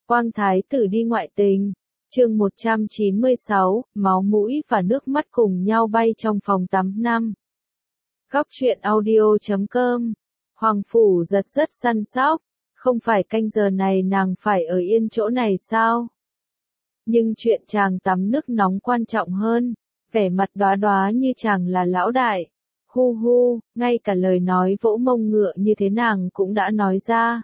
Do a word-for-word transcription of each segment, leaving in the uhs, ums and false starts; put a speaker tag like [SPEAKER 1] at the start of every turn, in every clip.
[SPEAKER 1] Quang Thái tử đi ngoại tình. Chương một trăm chín mươi sáu, máu mũi và nước mắt cùng nhau bay trong phòng tắm năm. Góc truyện audio chấm com. Hoàng phủ giật rất săn sóc, không phải canh giờ này nàng phải ở yên chỗ này sao? Nhưng chuyện chàng tắm nước nóng quan trọng hơn, vẻ mặt đóa đóa như chàng là lão đại. Hu hu, ngay cả lời nói vỗ mông ngựa như thế nàng cũng đã nói ra.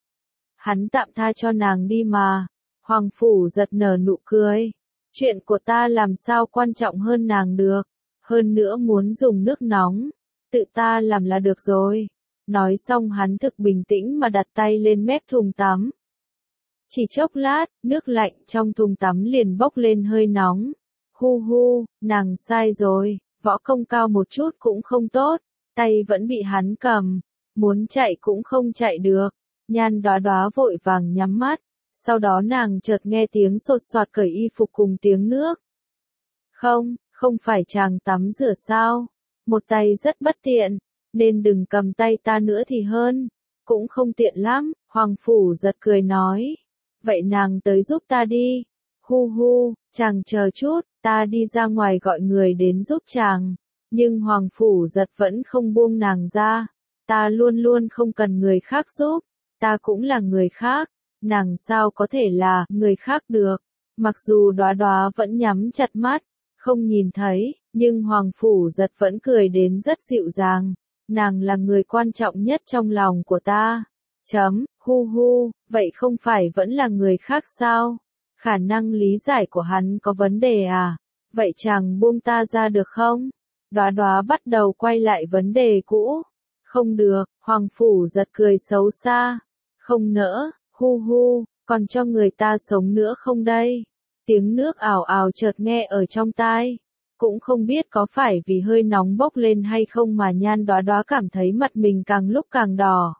[SPEAKER 1] Hắn tạm tha cho nàng đi mà. Hoàng phủ giật nở nụ cười. Chuyện của ta làm sao quan trọng hơn nàng được. Hơn nữa muốn dùng nước nóng. Tự ta làm là được rồi. Nói xong hắn thực bình tĩnh mà đặt tay lên mép thùng tắm. Chỉ chốc lát, nước lạnh trong thùng tắm liền bốc lên hơi nóng. Hu hu, nàng sai rồi, võ công cao một chút cũng không tốt. Tay vẫn bị hắn cầm. Muốn chạy cũng không chạy được. Nhan đóa đóa vội vàng nhắm mắt. Sau đó nàng chợt nghe tiếng sột soạt cởi y phục cùng tiếng nước. Không, không phải chàng tắm rửa sao? Một tay rất bất tiện, nên đừng cầm tay ta nữa thì hơn. Cũng không tiện lắm, Hoàng phủ giật cười nói. Vậy nàng tới giúp ta đi. Hu hu, chàng chờ chút, ta đi ra ngoài gọi người đến giúp chàng. Nhưng Hoàng phủ giật vẫn không buông nàng ra. Ta luôn luôn không cần người khác giúp, ta cũng là người khác. Nàng sao có thể là người khác được. Mặc dù đóa đóa vẫn nhắm chặt mắt, không nhìn thấy, nhưng Hoàng phủ giật vẫn cười đến rất dịu dàng. Nàng là người quan trọng nhất trong lòng của ta. Chấm, hu hu, vậy không phải vẫn là người khác sao? Khả năng lý giải của hắn có vấn đề à? Vậy chàng buông ta ra được không? Đóa đóa bắt đầu quay lại vấn đề cũ. Không được, Hoàng phủ giật cười xấu xa. Không nỡ. Hu hu, còn cho người ta sống nữa không đây? Tiếng nước ào ào chợt nghe ở trong tai. Cũng không biết có phải vì hơi nóng bốc lên hay không mà Nhan đóa đóa cảm thấy mặt mình càng lúc càng đỏ.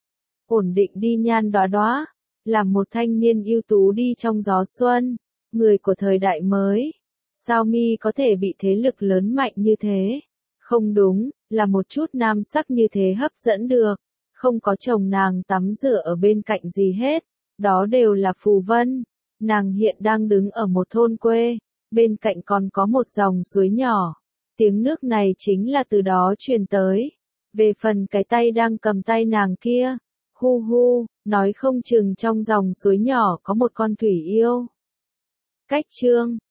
[SPEAKER 1] Ổn định đi Nhan đóa đóa, làm một thanh niên ưu tú đi trong gió xuân, người của thời đại mới. Sao mi có thể bị thế lực lớn mạnh như thế? Không đúng, là một chút nam sắc như thế hấp dẫn được. Không có chồng nàng tắm rửa ở bên cạnh gì hết, đó đều là phù vân. Nàng hiện đang đứng ở một thôn quê, bên cạnh còn có một dòng suối nhỏ. Tiếng nước này chính là từ đó truyền tới. Về phần cái tay đang cầm tay nàng kia, hu hu, nói không chừng trong dòng suối nhỏ có một con thủy yêu. Cách chương